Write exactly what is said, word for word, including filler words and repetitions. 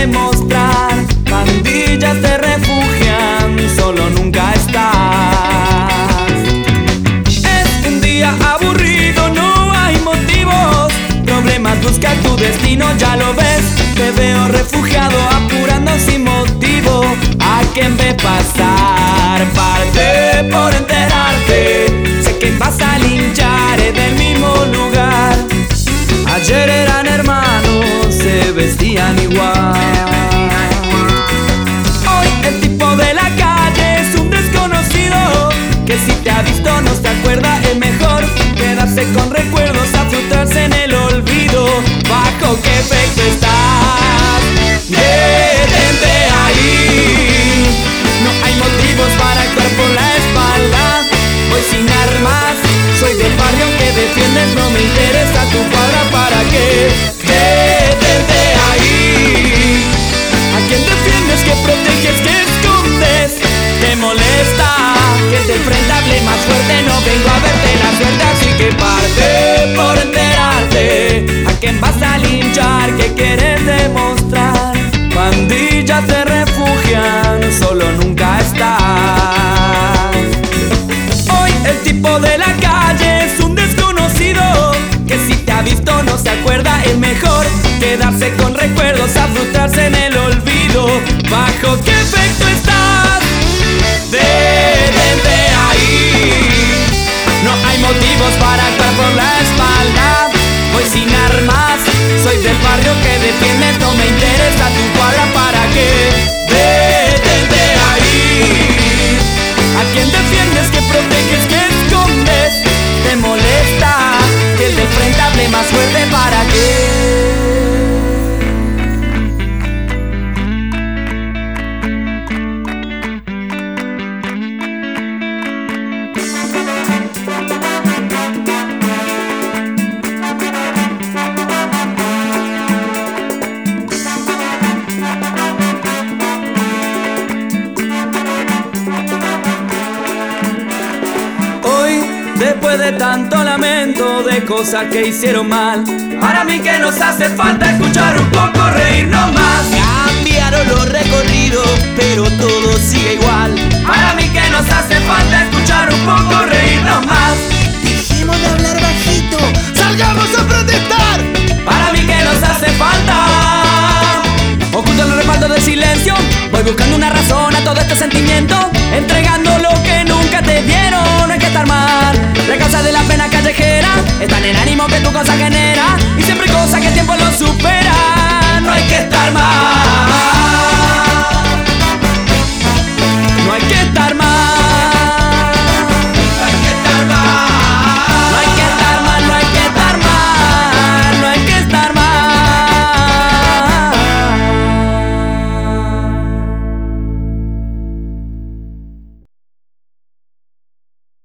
demostrar. Pandillas te refugian, solo nunca estás. Es un día aburrido, no hay motivos. Problemas, busca tu destino, ya lo ves. Te veo refugiado, apurando sin motivo. ¿A quién ve pasar? Parte por enterarte. Sé que vas a linchar del mismo lugar. Ayer eran hermanos, se vestían igual. Hoy el tipo de la calle es un desconocido, que si te ha visto no se acuerda. Es mejor quedarse con recuerdos a frustrarse en el olvido. ¿Bajo qué efecto estás? Detente ahí. No hay motivos para actuar por la espalda. Voy sin armas, soy del barrio que defiendes. No me interesa tu cuadra, ¿para qué? Detente ahí. ¿A quién defiendes? ¿Qué proteges? ¿Qué escondes? ¿Te molesta que el del frente hable más fuerte? No vengo a verte la suerte, así que parte por enterarte. ¿A quién vas a linchar? ¿Qué quieres demostrar? Pandillas te refugian, solo nunca estás. Hoy el tipo de la calle es un desconocido, que si te ha visto no se acuerda. Es mejor quedarse con recuerdos a frustrarse en el olvido. ¿Bajo qué efecto estás? Detente ahí. No hay motivos para actuar por la espalda. Voy sin armas, soy del barrio que defiendes. No me interesa tu cuadra, ¿para qué? Detente ahí. ¿A quién defiendes? ¿Qué proteges? ¿Qué escondes? ¿Te molesta que el de frente hable más fuerte? ¿Para qué? Después de tanto lamento de cosas que hicieron mal, para mí que nos hace falta escuchar un poco, reírnos más. Cambiaron los recorridos, pero todo sigue igual. Para mí que nos hace falta escuchar un poco, reírnos más. Dejemos de hablar bajito, salgamos a protestar. Para mí que nos hace falta oculto los respaldos del silencio. Voy buscando una razón a todo este sentimiento, entregando